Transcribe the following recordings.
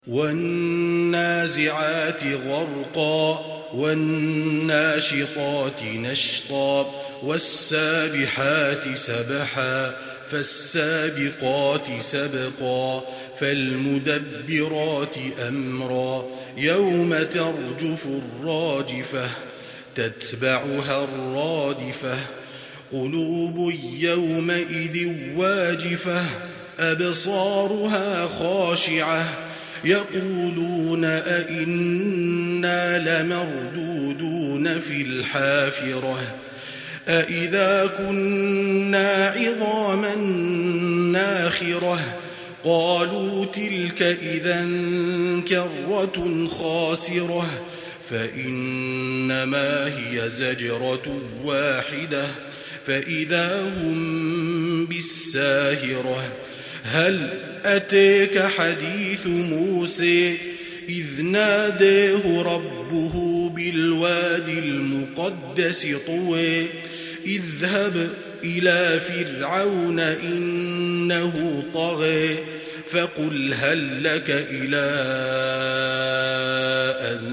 والنازعات غرقا والناشطات نشطا والسابحات سبحا فالسابقات سبقا فالمدبرات أمرا يوم ترجف الراجفة تتبعها الرادفة قلوب يومئذ واجفة أبصارها خاشعة يقولون أئنا لمردودون في الحافرة أئذا كنا عظاما ناخرة قالوا تلك إذا كرة خاسرة فإنما هي زجرة واحدة فإذا هم بالساهرة هل أتيك حديث موسى إذ ناداه ربه بالوادي المقدس طوى اذهب إلى فرعون إنه طغى فقل هل لك إلى أن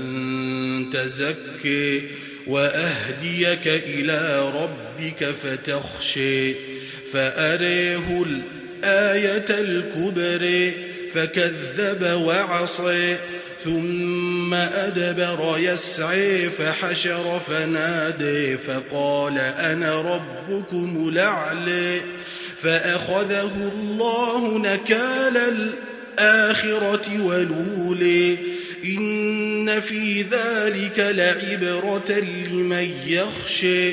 تزكي وأهديك إلى ربك فتخشى فأريه الآية الكبرى فكذب وعصى ثم أدبر يسعى فحشر فنادى فقال أنا ربكم الأعلى فأخذه الله نكال الآخرة والأولى إن في ذلك لعبرة لمن يخشى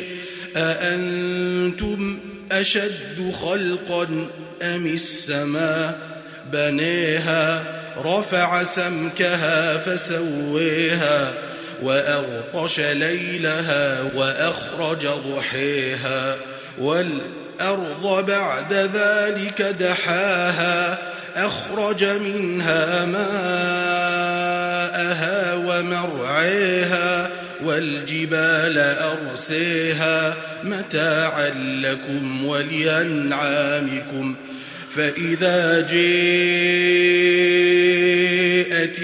أأنتم أشد خلقا أم السماء بنيها رفع سمكها فسويها وأغطش ليلها وأخرج ضحيها والأرض بعد ذلك دحاها أخرج منها ماءها ومرعيها والجبال أرسيها متاعا لكم ولأنعامكم فإذا جاءت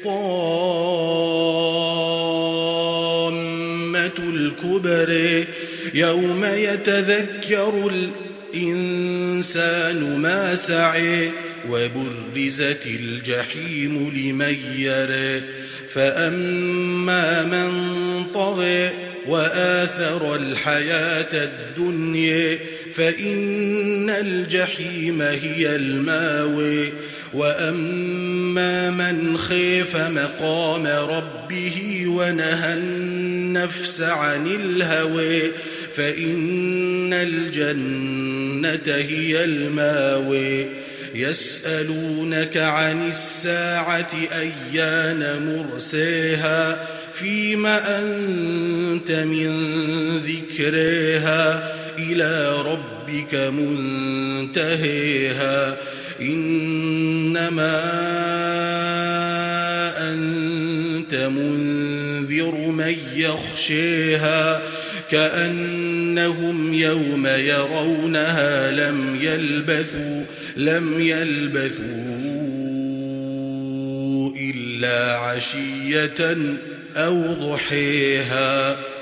الطامة الكبرى يوم يتذكر الإنسان ما سعى وبرزت الجحيم لمن يرى فأما من طغى وآثر الحياة الدنيا فإن الجحيم هي الماوى وأما من خيف مقام ربه ونهى النفس عن الهوى فإن الجنة هي الماوى يسألونك عن الساعة أيان مرساها فيم أنت من ذكرها إلى ربك منتهيها إنما أنت منذر من يخشيها كأنهم يوم يرونها لم يلبثوا إلا عشية أو ضحيها.